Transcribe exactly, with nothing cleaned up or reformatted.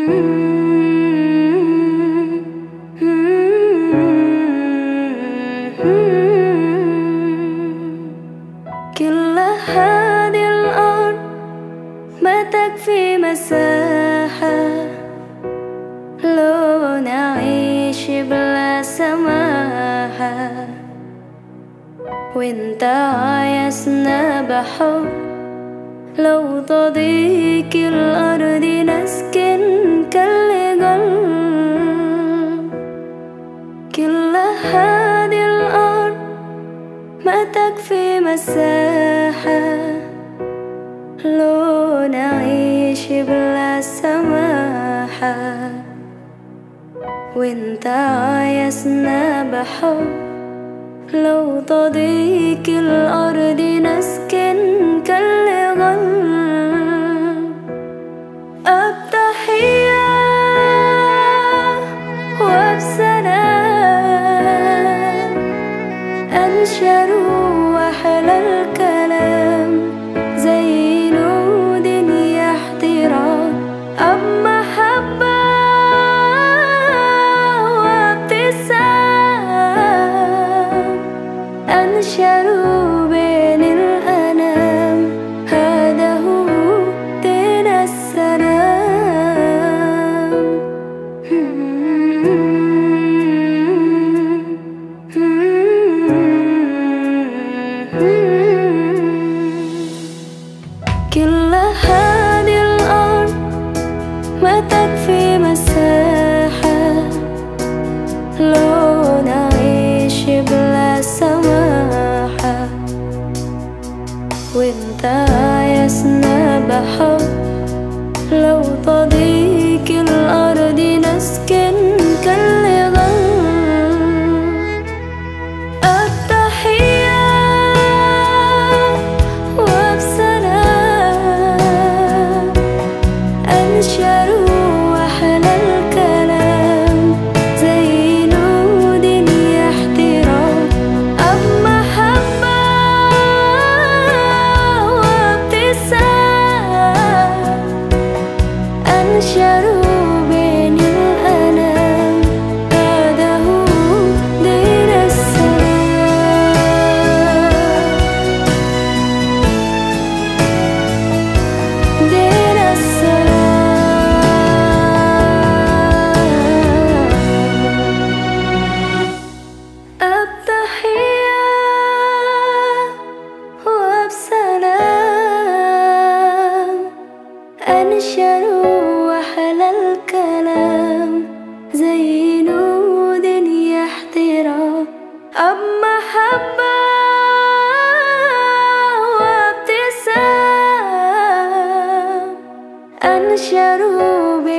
كل هذه الأرض ما تكفي مساحة لو نعيش بلا سماحة، وانت عايزنا بحب لو تضيق الأرض نسكن كالقلب. كل هذه الأرض ما تكفي مساحة لو نعيش بلا سماحة، وانت عايزنا بحب لو تضيق الأرض نسكن كالغل. التحية وبسلام أنشروا أحلى الكلام زي نود يحترام، أب محبة وابتسام أنشروا بين الأنام، هذا هو دين السلام. كل هذه الأرض ما تكفي مساحة لو نعيش بلا سماحة، وانت عايزنا بحب لو تضيق الأرض نسكن كالغل. التحية وبسلام أنشروا أحلى الكلام زي نود يحترام، أب محبة وابتسام أنشروا بين الأنام، هذا هو دين السلام. دين السلام. التحية وبسلام أنشروا أحلى الكلام زي نود يحترام، أب محبة وابتسام أنشروا